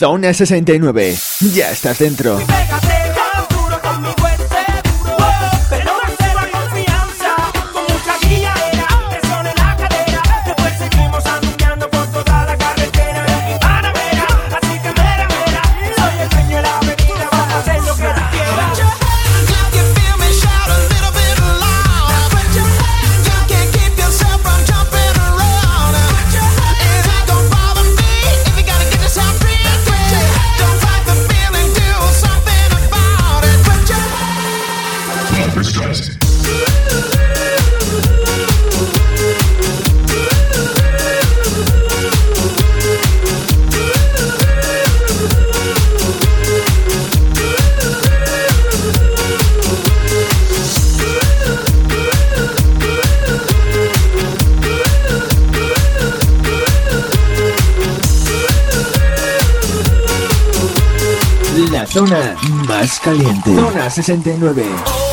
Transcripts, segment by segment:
Zona 69. Ya estás dentro. La zona más caliente. Zona 69.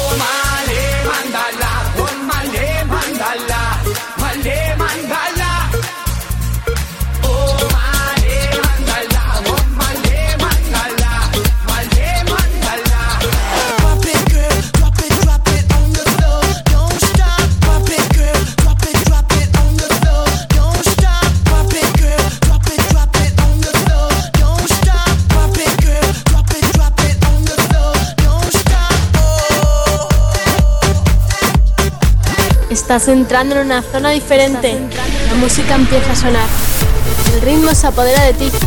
Estás entrando en una zona diferente. La música empieza a sonar. El ritmo se apodera de ti.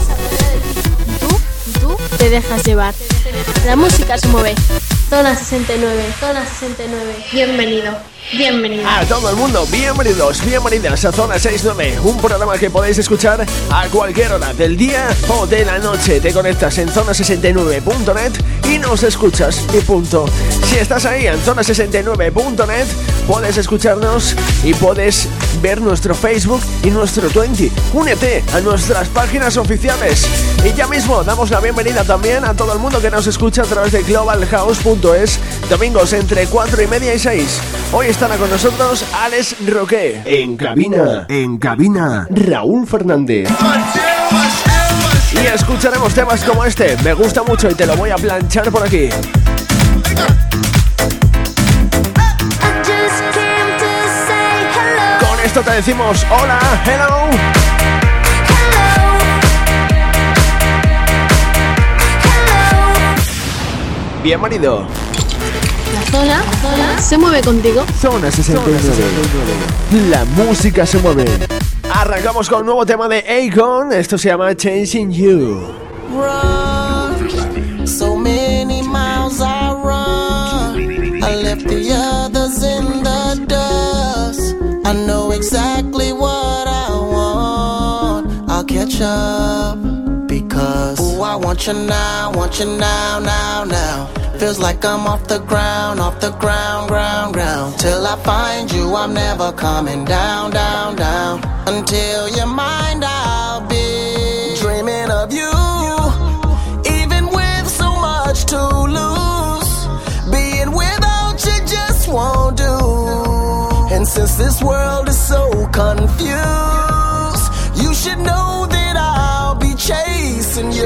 Tú te dejas llevar. La música se mueve. Zona 69, Zona 69. Bienvenido. A todo el mundo, bienvenidas a Zona 69, un programa que podéis escuchar a cualquier hora del día o de la noche. Te conectas en zona69.net y nos escuchas y punto. Si estás ahí en zona69.net, puedes escucharnos y puedes ver nuestro Facebook y nuestro Twenty. Únete a nuestras páginas oficiales. Y ya mismo damos la bienvenida también a todo el mundo que nos escucha a través de globalhouse.es, domingos entre 4:30 y 6. Hoy estará con nosotros Alex Roque. En cabina, Raúl Fernández. Y escucharemos temas como este. Me gusta mucho y te lo voy a planchar por aquí. Con esto te decimos hola, hello. Bienvenido. La zona se mueve contigo. Zona 69. La música se mueve. Arrancamos con un nuevo tema de Akon. Esto se llama Chasing You. Run, so many miles I run. I left the others in the dust. I know exactly what I want. I'll catch up because I want you now, now. Feels like I'm off the ground, ground. Till I find you, I'm never coming down. Until you're mine, I'll be dreaming of you. Even with so much to lose, being without you just won't do. And since this world is so confused, you should know that I'll be chasing you,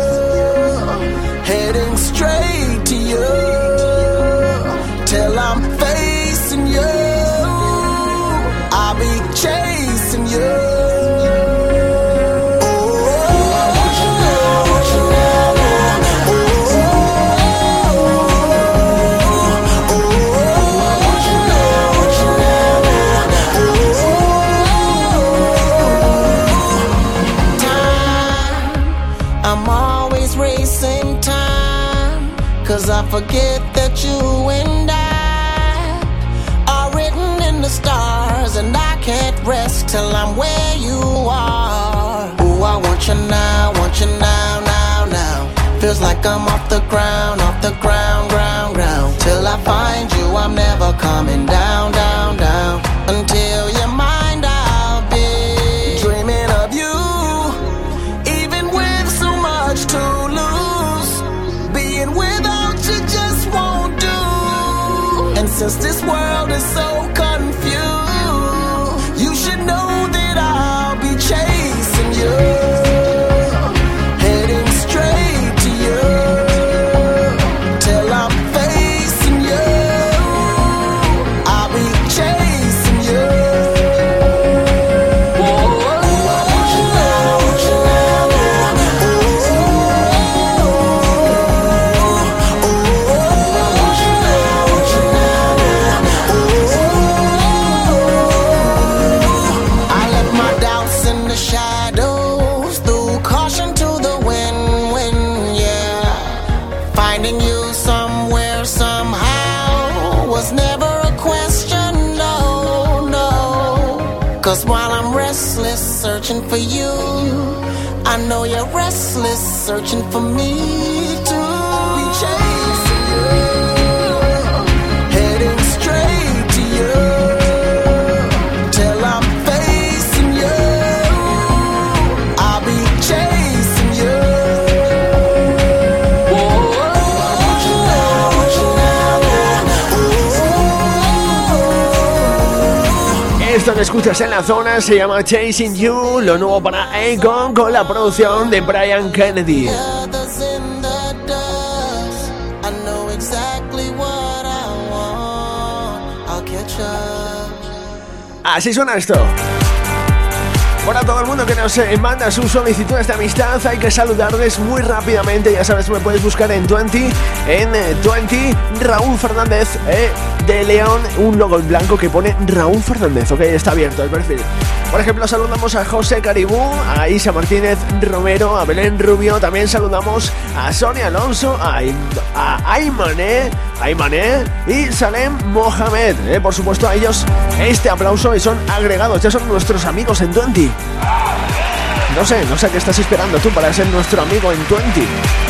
heading straight to you, till I'm facing you. I'll be chasing you. Cause I forget that you and I are written in the stars, and I can't rest till I'm where you are. Ooh, I want you now, now. Feels like I'm off the ground, ground. Till I find you, I'm never coming down. Until you're mine, I'll be dreaming of you. Even with so much to lose, being without you just won't do. And since this world is so confused, you should know that I'll be chasing you, heading straight restless, searching for you. I know you're restless, searching for me too. Be chasing you, heading straight to you, till I'm facing you. I'll be chasing you. Esto que escuchas en la zona se llama Chasing You, lo nuevo para Akon con la producción de Brian Kennedy. Así suena esto. Para todo el mundo que nos manda sus solicitudes de amistad, hay que saludarles muy rápidamente. Ya sabes, me puedes buscar en 20 Raúl Fernández de León, un logo en blanco que pone Raúl Fernández, ok, está abierto el perfil. Por ejemplo, saludamos a José Caribú, a Isa Martínez Romero, a Belén Rubio. También saludamos a Sonia Alonso, a Aymané y Salem Mohamed. Por supuesto, a ellos este aplauso y son agregados, ya son nuestros amigos en 20. No sé qué estás esperando tú para ser nuestro amigo en 20.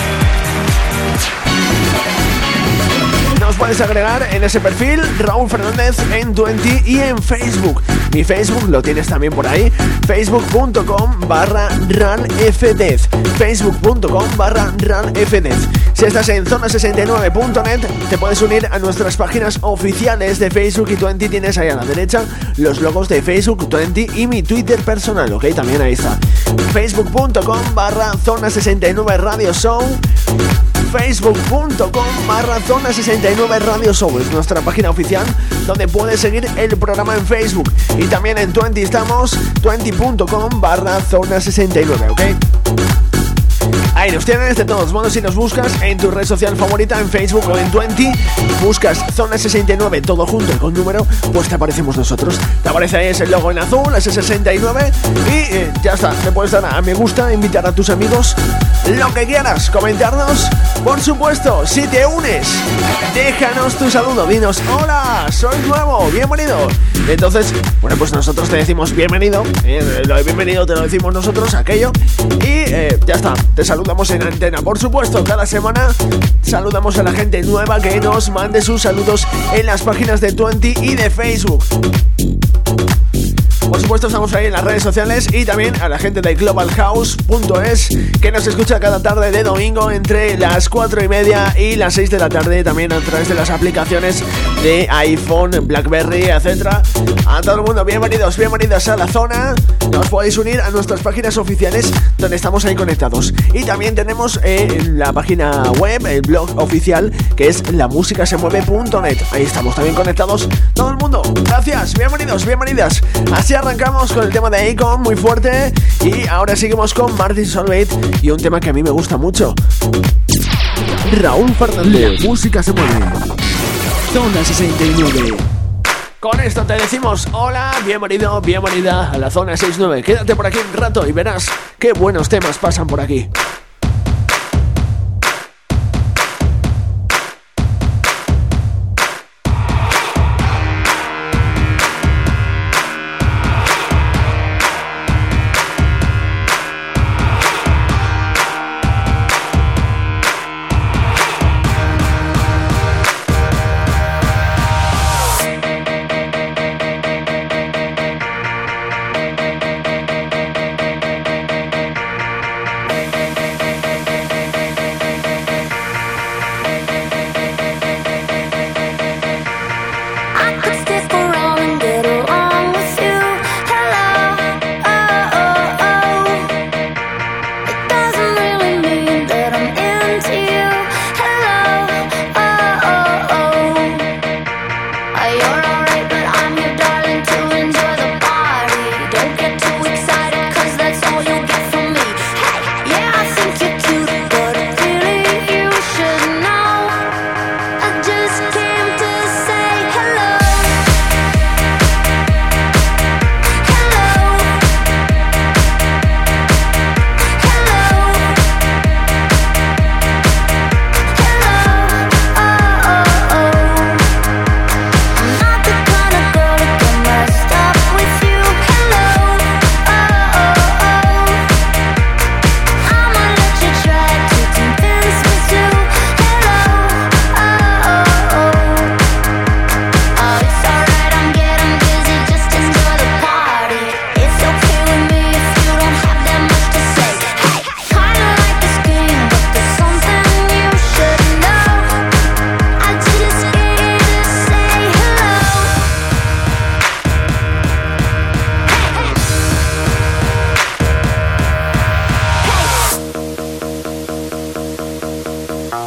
Nos puedes agregar en ese perfil Raúl Fernández en 20 y en Facebook. Mi Facebook lo tienes también por ahí, facebook.com/ranfdez, facebook.com/ranfdez. Si estás en zona69.net, te puedes unir a nuestras páginas oficiales de Facebook y 20. Tienes ahí a la derecha los logos de Facebook, 20 y mi Twitter personal, ok, también ahí está. facebook.com/zona69 Radio Show, facebook.com/zona69 Radio Show es nuestra página oficial donde puedes seguir el programa en Facebook. Y también en 20 estamos, 20.com/zona69, ok. Ahí nos tienes. De todos modos, si nos buscas en tu red social favorita, en Facebook o en 20, buscas Zona 69 todo junto y con número, pues te aparecemos nosotros. Te aparece ahí ese logo en azul, ese 69, y ya está. Te puedes dar a me gusta, invitar a tus amigos, lo que quieras, comentarnos. Por supuesto, si te unes, déjanos tu saludo, dinos hola, soy nuevo, bienvenido. Entonces, bueno, pues nosotros te decimos bienvenido, lo de bienvenido te lo decimos nosotros, aquello, y ya está, te saludamos en antena. Por supuesto, cada semana saludamos a la gente nueva que nos mande sus saludos en las páginas de 20 y de Facebook. Por supuesto, estamos ahí en las redes sociales y también a la gente de globalhouse.es que nos escucha cada tarde de domingo entre las 4:30 y las 6 de la tarde, también a través de las aplicaciones de iPhone, BlackBerry, etc. A todo el mundo, bienvenidos a la zona. Os podéis unir a nuestras páginas oficiales donde estamos ahí conectados. Y también tenemos la página web, el blog oficial, que es lamusicasemueve.net. Ahí estamos también conectados todo el mundo. Gracias, bienvenidas. Así arrancamos con el tema de Akon, muy fuerte. Y ahora seguimos con Martin Solveig y un tema que a mí me gusta mucho. Raúl Fernández, Música se mueve. Zona 69. Con esto te decimos hola, bienvenido, bienvenida a la Zona 69. Quédate por aquí un rato y verás qué buenos temas pasan por aquí.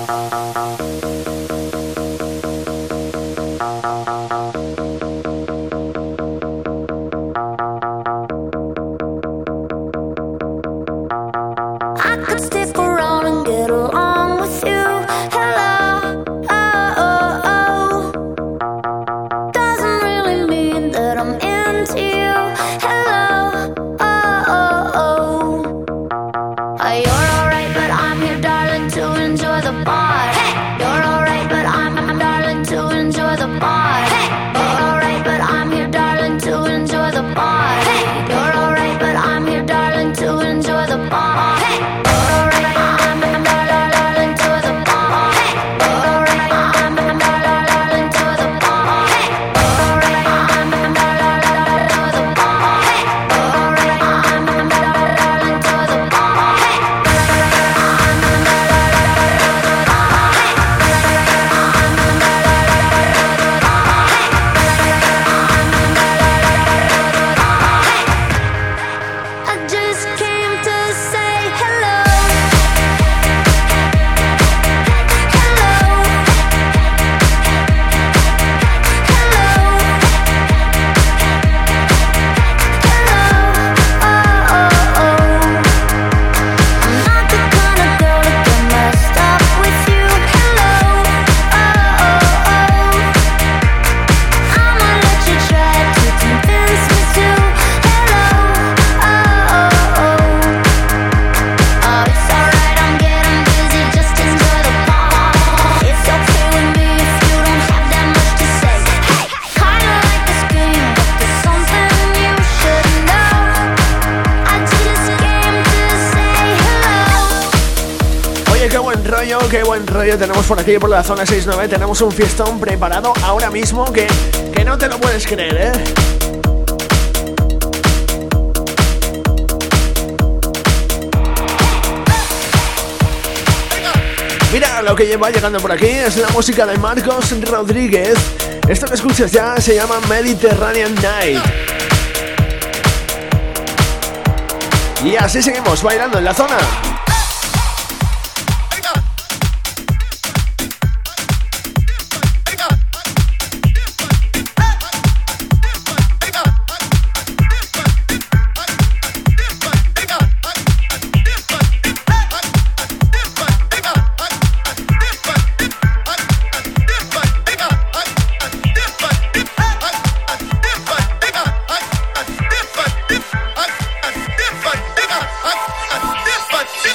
Qué buen rollo tenemos por aquí, por la zona 69. Tenemos un fiestón preparado ahora mismo que no te lo puedes creer, ¿eh? Mira lo que lleva llegando por aquí, es la música de Marcos Rodríguez. Esto que escuchas ya se llama Mediterranean Night. Y así seguimos bailando en la zona. But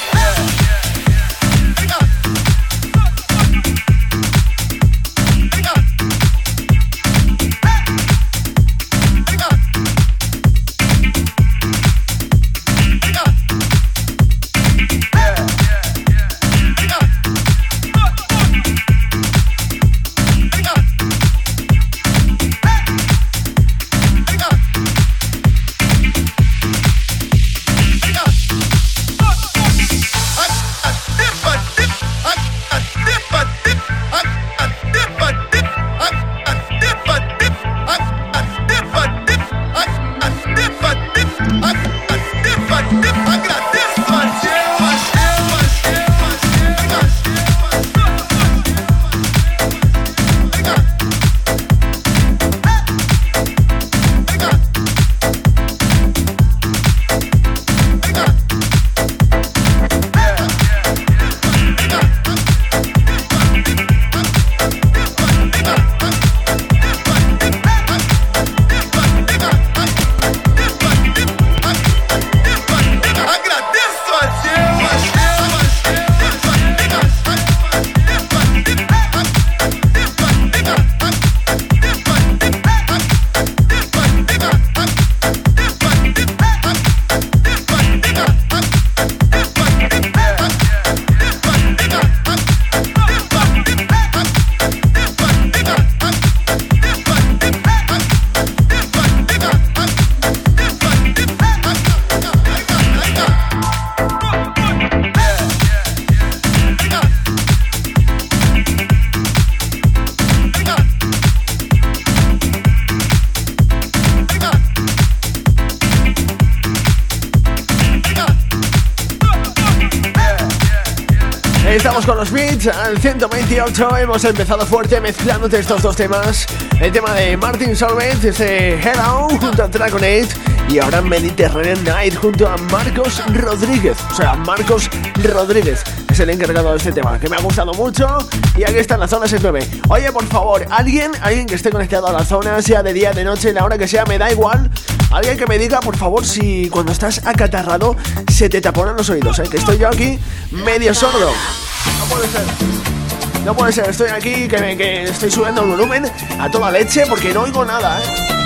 Estamos con los beats al 128. Hemos empezado fuerte mezclándote estos dos temas. El tema de Martin Solveig, Hello, junto a Dragonate, y ahora Mediterranean Night junto a Marcos Rodríguez. O sea, Marcos Rodríguez es el encargado de este tema, que me ha gustado mucho. Y aquí está en la zona 69. Oye, por favor, alguien que esté conectado a la zona, sea de día, de noche, la hora que sea, me da igual. Alguien que me diga, por favor, si cuando estás acatarrado se te taponan los oídos, que estoy yo aquí medio sordo. No puede ser. No puede ser, estoy aquí que estoy subiendo el volumen a toda leche porque no oigo nada,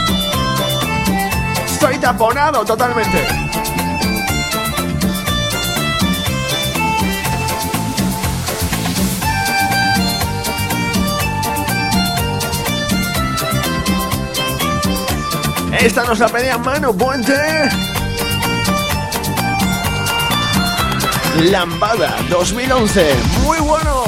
Estoy taponado totalmente. Esta nos la pedía Manu Puente. Lambada 2011. Muy bueno.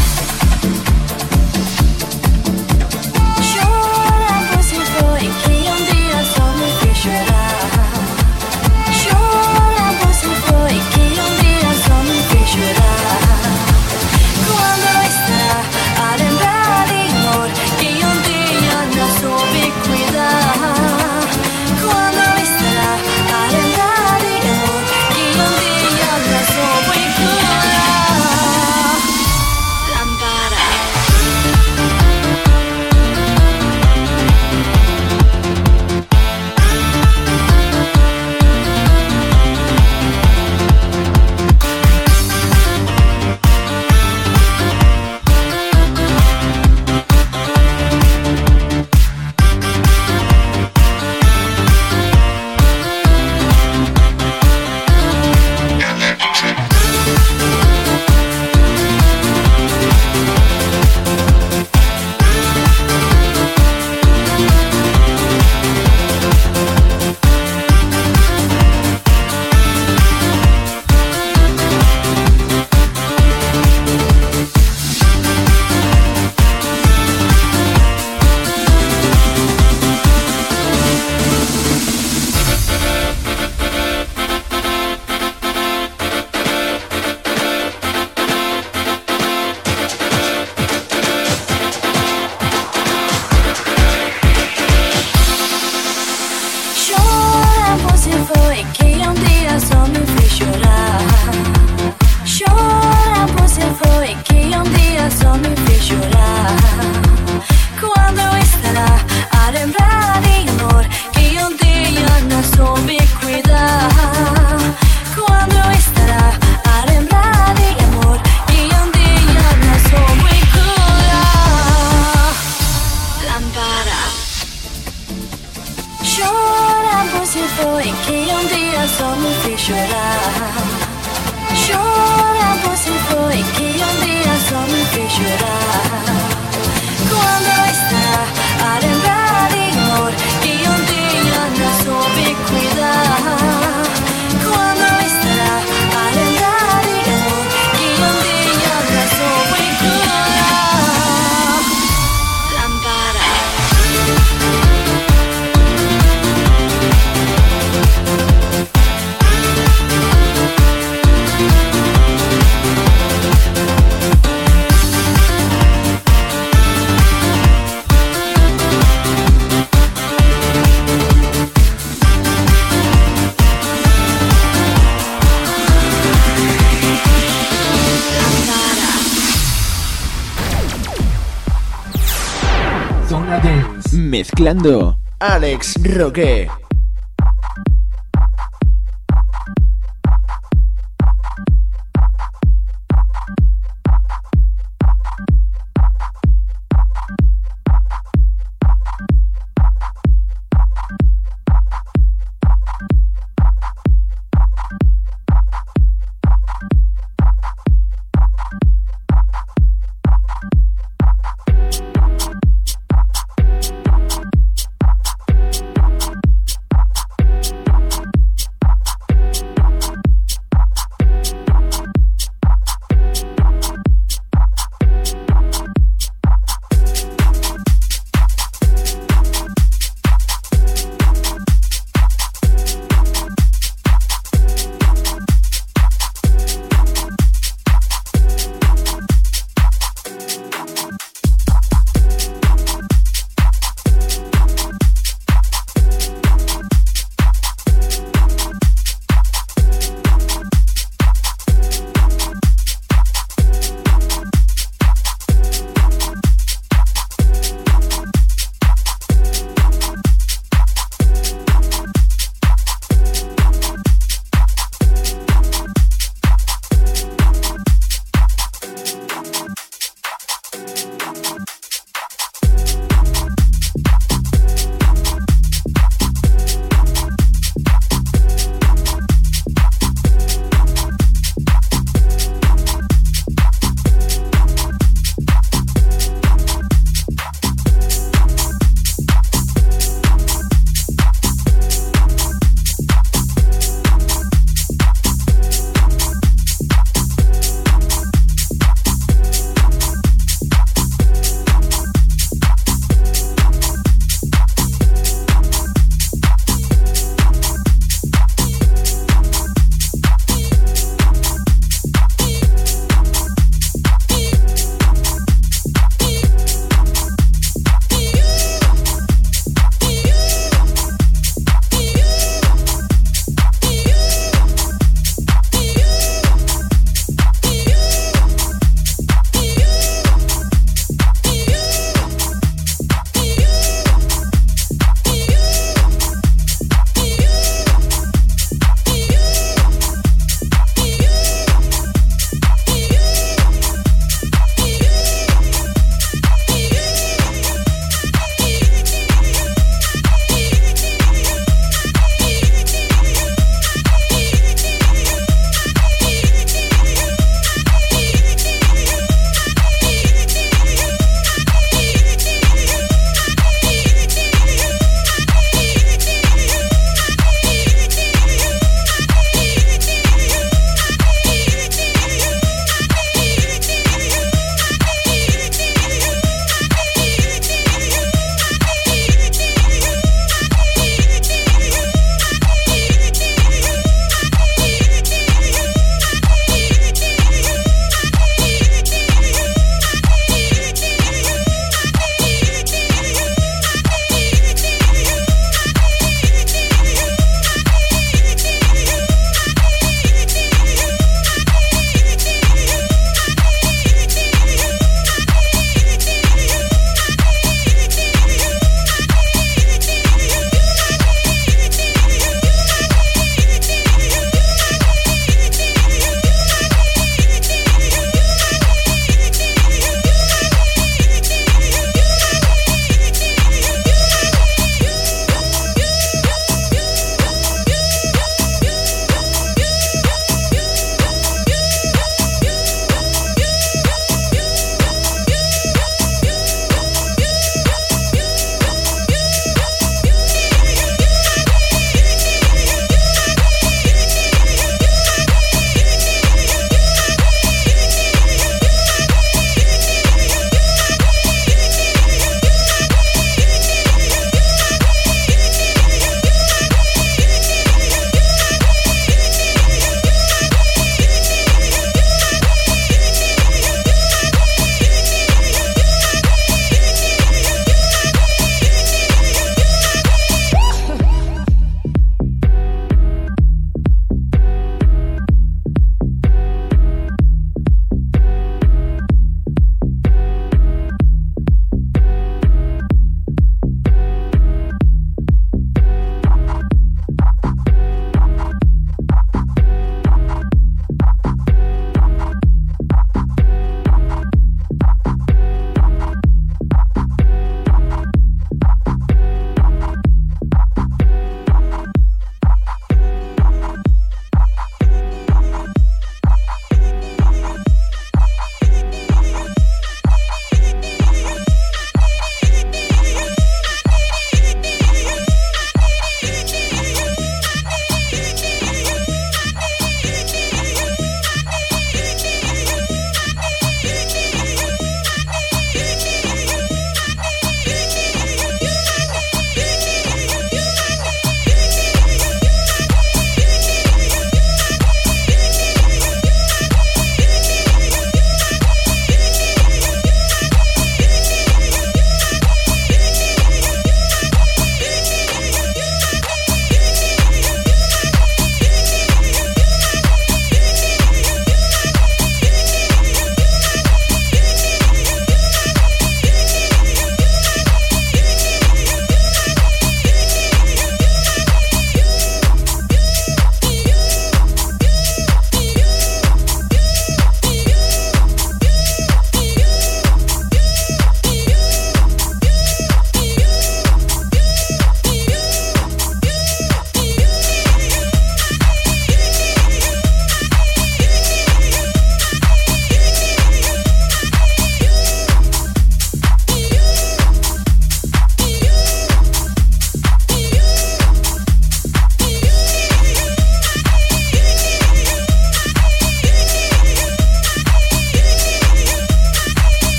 Mezclando Alex Roque.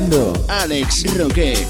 escuchando Alex Roque.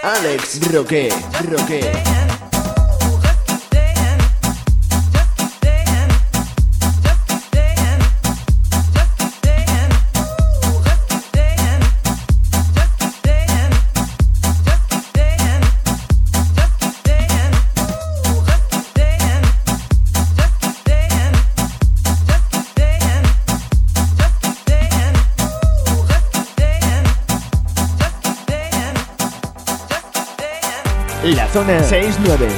Alex Roque. La zona 69.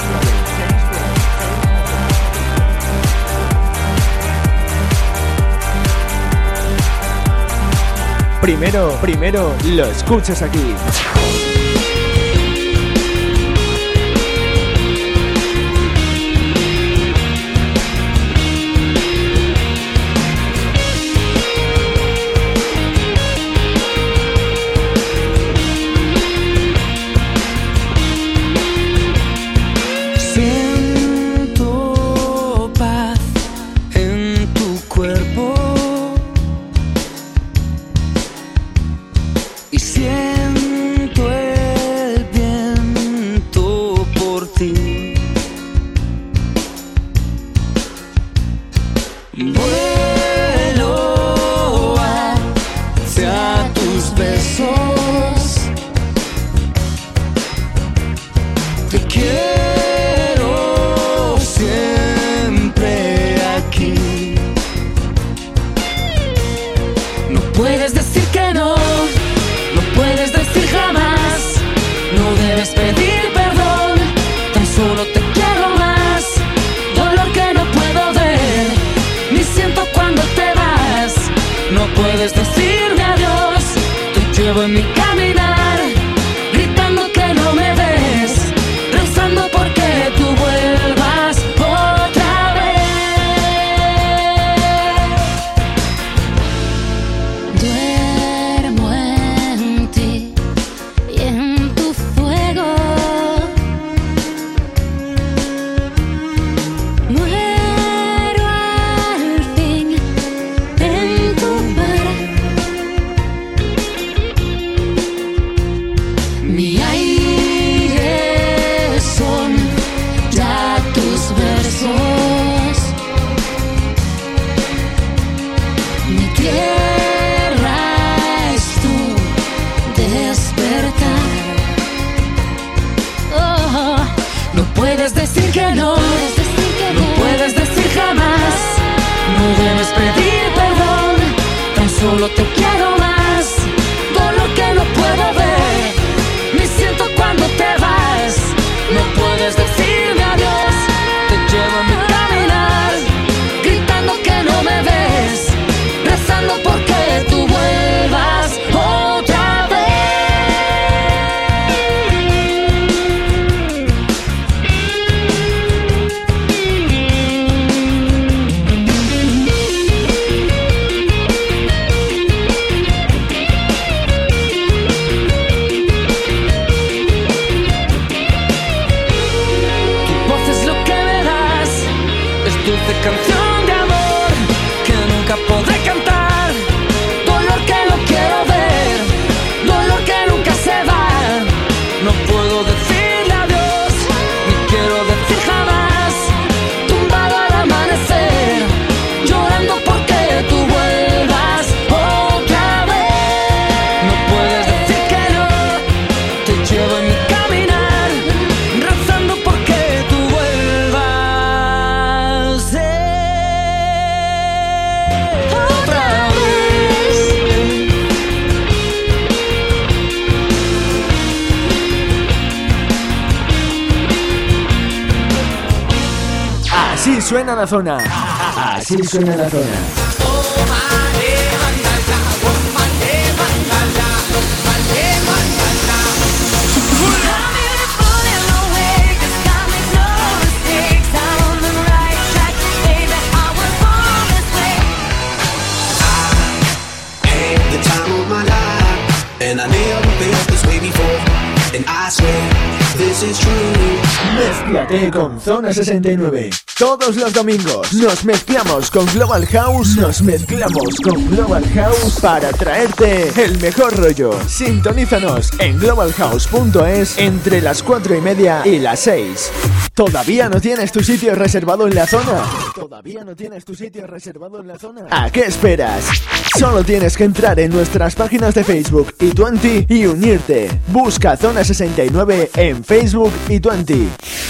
Primero lo escuchas aquí. Así suena la zona. Así suena la zona. And I never felt this way before. and I swear this is true. Mézclate con Zona 69. Todos los domingos nos mezclamos con Global House, nos mezclamos con Global House para traerte el mejor rollo. Sintonízanos en globalhouse.es entre las 4:30 y las 6. ¿Todavía no tienes tu sitio reservado en la zona? ¿Todavía no tienes tu sitio reservado en la zona? ¿A qué esperas? Solo tienes que entrar en nuestras páginas de Facebook y Twenty y unirte. Busca Zona 69 en Facebook y Twenty.